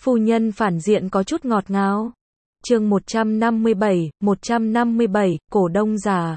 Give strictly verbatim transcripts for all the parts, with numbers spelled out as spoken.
Phu nhân phản diện có chút ngọt ngào. Chương một trăm năm mươi bảy, một trăm năm mươi bảy, cổ đông già.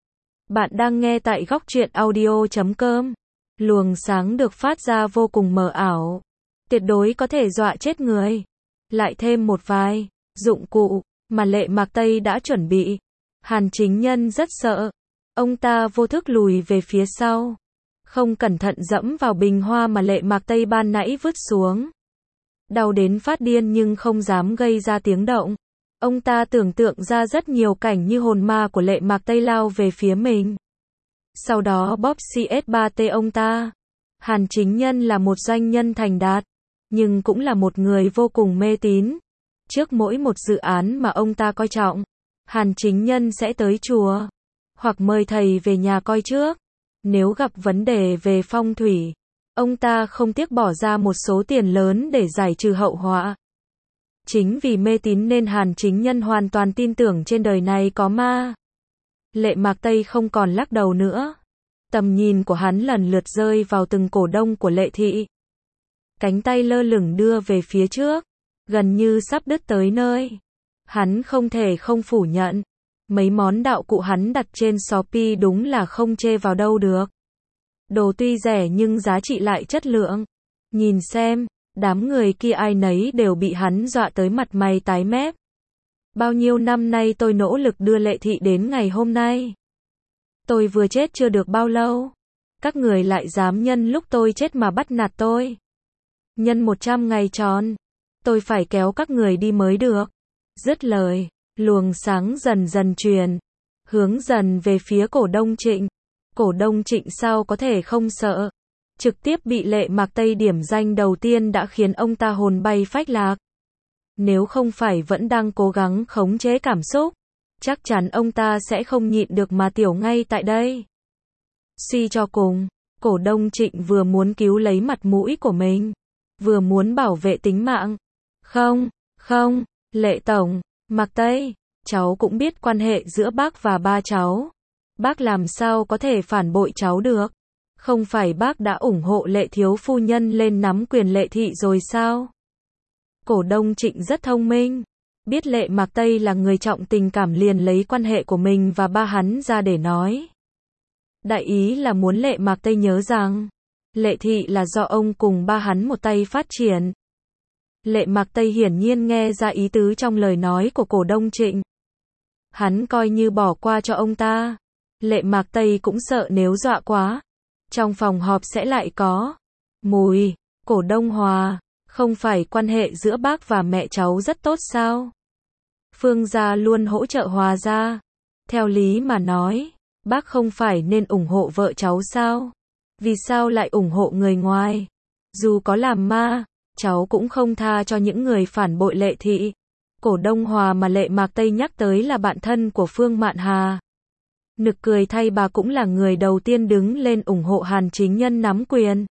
Bạn đang nghe tại góc truyện audio chấm com. Luồng sáng được phát ra vô cùng mờ ảo, tuyệt đối có thể dọa chết người. Lại thêm một vài dụng cụ mà Lệ Mạc Tây đã chuẩn bị. Hàn Chính Nhân rất sợ. Ông ta vô thức lùi về phía sau, không cẩn thận dẫm vào bình hoa mà Lệ Mạc Tây ban nãy vứt xuống. Đau đến phát điên nhưng không dám gây ra tiếng động. Ông ta tưởng tượng ra rất nhiều cảnh như hồn ma của Lệ Mạc Tây lao về phía mình, sau đó bóp xê ét ba tê ông ta. Hàn Chính Nhân là một doanh nhân thành đạt, nhưng cũng là một người vô cùng mê tín. Trước mỗi một dự án mà ông ta coi trọng, Hàn Chính Nhân sẽ tới chùa, hoặc mời thầy về nhà coi trước. Nếu gặp vấn đề về phong thủy, ông ta không tiếc bỏ ra một số tiền lớn để giải trừ hậu họa. Chính vì mê tín nên Hàn Chính Nhân hoàn toàn tin tưởng trên đời này có ma. Lệ Mạc Tây không còn lắc đầu nữa. Tầm nhìn của hắn lần lượt rơi vào từng cổ đông của Lệ thị. Cánh tay lơ lửng đưa về phía trước, gần như sắp đứt tới nơi. Hắn không thể không phủ nhận, mấy món đạo cụ hắn đặt trên Shopee đúng là không chê vào đâu được. Đồ tuy rẻ nhưng giá trị lại chất lượng. Nhìn xem, đám người kia ai nấy đều bị hắn dọa tới mặt mày tái mét. Bao nhiêu năm nay tôi nỗ lực đưa Lệ thị đến ngày hôm nay. Tôi vừa chết chưa được bao lâu, các người lại dám nhân lúc tôi chết mà bắt nạt tôi. Nhân một trăm ngày tròn, tôi phải kéo các người đi mới được. Dứt lời, luồng sáng dần dần truyền, hướng dần về phía cổ đông Trịnh. Cổ đông Trịnh sao có thể không sợ, trực tiếp bị Lệ Mạc Tây điểm danh đầu tiên đã khiến ông ta hồn bay phách lạc. Nếu không phải vẫn đang cố gắng khống chế cảm xúc, chắc chắn ông ta sẽ không nhịn được mà tiểu ngay tại đây. Suy cho cùng, cổ đông Trịnh vừa muốn cứu lấy mặt mũi của mình, vừa muốn bảo vệ tính mạng. Không, không, Lệ Tổng, Mạc Tây, cháu cũng biết quan hệ giữa bác và ba cháu. Bác làm sao có thể phản bội cháu được? Không phải bác đã ủng hộ Lệ thiếu phu nhân lên nắm quyền Lệ thị rồi sao? Cổ đông Trịnh rất thông minh, biết Lệ Mạc Tây là người trọng tình cảm liền lấy quan hệ của mình và ba hắn ra để nói. Đại ý là muốn Lệ Mạc Tây nhớ rằng, Lệ thị là do ông cùng ba hắn một tay phát triển. Lệ Mạc Tây hiển nhiên nghe ra ý tứ trong lời nói của cổ đông Trịnh. Hắn coi như bỏ qua cho ông ta. Lệ Mạc Tây cũng sợ nếu dọa quá, trong phòng họp sẽ lại có mùi. Cổ đông Hòa, không phải quan hệ giữa bác và mẹ cháu rất tốt sao? Phương gia luôn hỗ trợ Hòa gia. Theo lý mà nói, bác không phải nên ủng hộ vợ cháu sao? Vì sao lại ủng hộ người ngoài? Dù có làm ma, cháu cũng không tha cho những người phản bội Lệ thị. Cổ đông Hòa mà Lệ Mạc Tây nhắc tới là bạn thân của Phương Mạn Hà. Nực cười thay bà cũng là người đầu tiên đứng lên ủng hộ Hàn Chính Nhân nắm quyền.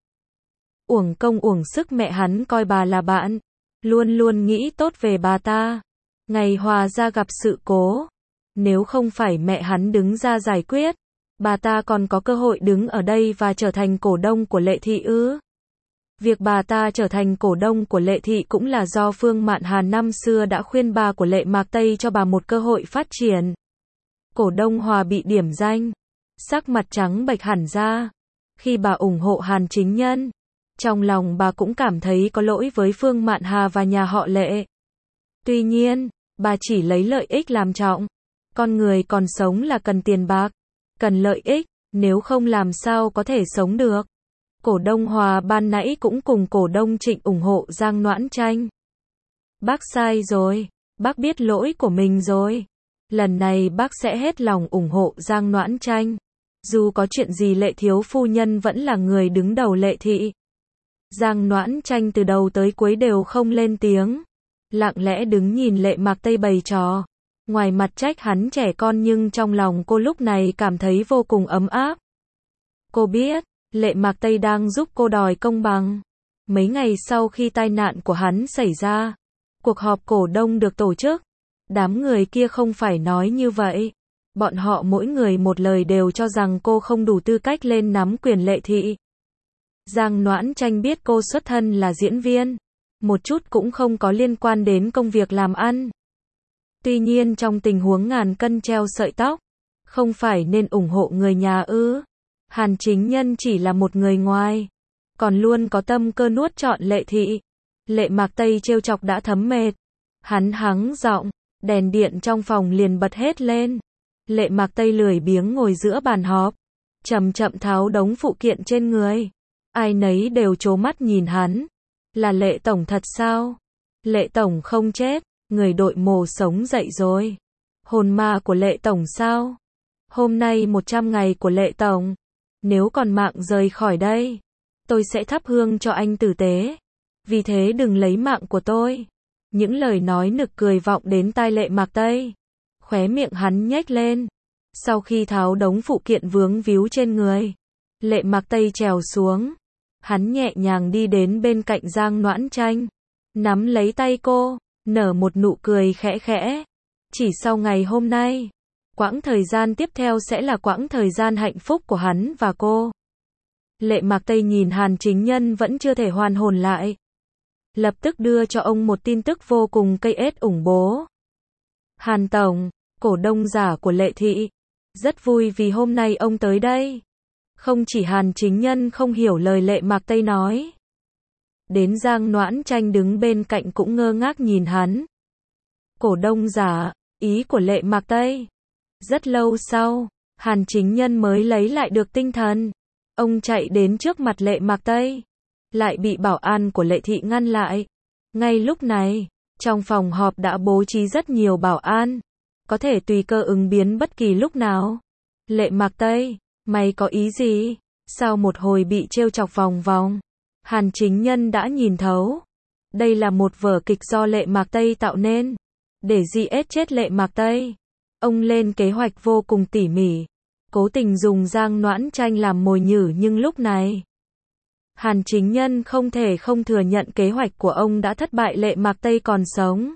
Uổng công uổng sức mẹ hắn coi bà là bạn, luôn luôn nghĩ tốt về bà ta. Ngày Hòa gia gặp sự cố, nếu không phải mẹ hắn đứng ra giải quyết, bà ta còn có cơ hội đứng ở đây và trở thành cổ đông của Lệ thị ư? Việc bà ta trở thành cổ đông của Lệ thị cũng là do Phương Mạn Hà năm xưa đã khuyên bà của Lệ Mạc Tây cho bà một cơ hội phát triển. Cổ đông Hòa bị điểm danh, sắc mặt trắng bệch hẳn ra. Khi bà ủng hộ Hàn Chính Nhân, trong lòng bà cũng cảm thấy có lỗi với Phương Mạn Hà và nhà họ Lệ. Tuy nhiên, bà chỉ lấy lợi ích làm trọng. Con người còn sống là cần tiền bạc, cần lợi ích, nếu không làm sao có thể sống được. Cổ đông Hòa ban nãy cũng cùng cổ đông Trịnh ủng hộ Giang Noãn Tranh. Bác sai rồi, bác biết lỗi của mình rồi. Lần này bác sẽ hết lòng ủng hộ Giang Noãn Tranh. Dù có chuyện gì Lệ thiếu phu nhân vẫn là người đứng đầu Lệ thị. Giang Noãn Tranh từ đầu tới cuối đều không lên tiếng, lặng lẽ đứng nhìn Lệ Mạc Tây bày trò. Ngoài mặt trách hắn trẻ con nhưng trong lòng cô lúc này cảm thấy vô cùng ấm áp. Cô biết, Lệ Mạc Tây đang giúp cô đòi công bằng. Mấy ngày sau khi tai nạn của hắn xảy ra, cuộc họp cổ đông được tổ chức. Đám người kia không phải nói như vậy. Bọn họ mỗi người một lời đều cho rằng cô không đủ tư cách lên nắm quyền Lệ thị. Giang Noãn Tranh biết cô xuất thân là diễn viên, một chút cũng không có liên quan đến công việc làm ăn. Tuy nhiên trong tình huống ngàn cân treo sợi tóc, không phải nên ủng hộ người nhà ư? Hàn Chính Nhân chỉ là một người ngoài, còn luôn có tâm cơ nuốt trọn Lệ Thị. Lệ Mạc Tây trêu chọc đã thấm mệt, hắn hắng giọng, đèn điện trong phòng liền bật hết lên. Lệ Mạc Tây lười biếng ngồi giữa bàn họp, chậm chậm tháo đống phụ kiện trên người. Ai nấy đều trố mắt nhìn hắn. Là Lệ Tổng thật sao? Lệ Tổng không chết, người đội mồ sống dậy rồi. Hồn ma của Lệ Tổng sao? Hôm nay một trăm ngày của Lệ Tổng. Nếu còn mạng rời khỏi đây, tôi sẽ thắp hương cho anh tử tế. Vì thế đừng lấy mạng của tôi. Những lời nói nực cười vọng đến tai Lệ Mạc Tây. Khóe miệng hắn nhếch lên. Sau khi tháo đống phụ kiện vướng víu trên người, Lệ Mạc Tây trèo xuống. Hắn nhẹ nhàng đi đến bên cạnh Giang Noãn Tranh, nắm lấy tay cô, nở một nụ cười khẽ khẽ. Chỉ sau ngày hôm nay, quãng thời gian tiếp theo sẽ là quãng thời gian hạnh phúc của hắn và cô. Lệ Mạc Tây nhìn Hàn Chính Nhân vẫn chưa thể hoàn hồn lại, lập tức đưa cho ông một tin tức vô cùng cây ết ủng bố. Hàn Tổng, cổ đông giả của Lệ Thị, rất vui vì hôm nay ông tới đây. Không chỉ Hàn Chính Nhân không hiểu lời Lệ Mạc Tây nói, đến Giang Noãn Tranh đứng bên cạnh cũng ngơ ngác nhìn hắn. Cổ đông giả, ý của Lệ Mạc Tây. Rất lâu sau, Hàn Chính Nhân mới lấy lại được tinh thần. Ông chạy đến trước mặt Lệ Mạc Tây, lại bị bảo an của Lệ Thị ngăn lại. Ngay lúc này, trong phòng họp đã bố trí rất nhiều bảo an, có thể tùy cơ ứng biến bất kỳ lúc nào. Lệ Mạc Tây, mày có ý gì? Sau một hồi bị trêu chọc vòng vòng, Hàn Chính Nhân đã nhìn thấu. Đây là một vở kịch do Lệ Mạc Tây tạo nên, để giết chết Lệ Mạc Tây. Ông lên kế hoạch vô cùng tỉ mỉ, cố tình dùng Giang Noãn Tranh làm mồi nhử, nhưng lúc này, Hàn Chính Nhân không thể không thừa nhận kế hoạch của ông đã thất bại. Lệ Mạc Tây còn sống.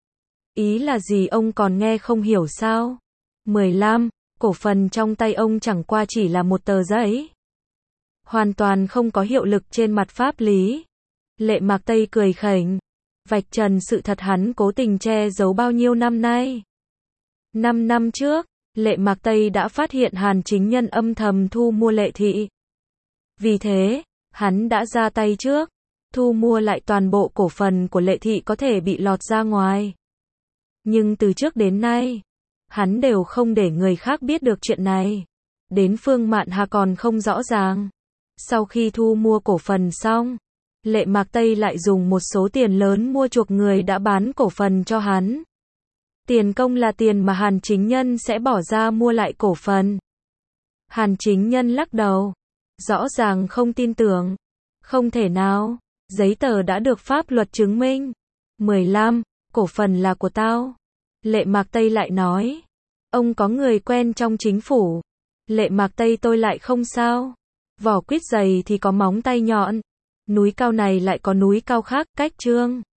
Ý là gì ông còn nghe không hiểu sao? mười lăm, cổ phần trong tay ông chẳng qua chỉ là một tờ giấy, hoàn toàn không có hiệu lực trên mặt pháp lý. Lệ Mạc Tây cười khỉnh, vạch trần sự thật hắn cố tình che giấu bao nhiêu năm nay. Năm năm trước, Lệ Mạc Tây đã phát hiện Hàn Chính Nhân âm thầm thu mua Lệ Thị. Vì thế, hắn đã ra tay trước, thu mua lại toàn bộ cổ phần của Lệ Thị có thể bị lọt ra ngoài. Nhưng từ trước đến nay, hắn đều không để người khác biết được chuyện này. Đến Phương Mạn Hà còn không rõ ràng. Sau khi thu mua cổ phần xong, Lệ Mạc Tây lại dùng một số tiền lớn mua chuộc người đã bán cổ phần cho hắn. Tiền công là tiền mà Hàn Chính Nhân sẽ bỏ ra mua lại cổ phần. Hàn Chính Nhân lắc đầu, rõ ràng không tin tưởng. Không thể nào, giấy tờ đã được pháp luật chứng minh. mười lăm, cổ phần là của tao. Lệ Mạc Tây lại nói, ông có người quen trong chính phủ. Lệ Mạc Tây tôi lại không sao. Vỏ quýt dày thì có móng tay nhọn. Núi cao này lại có núi cao khác, cách trương.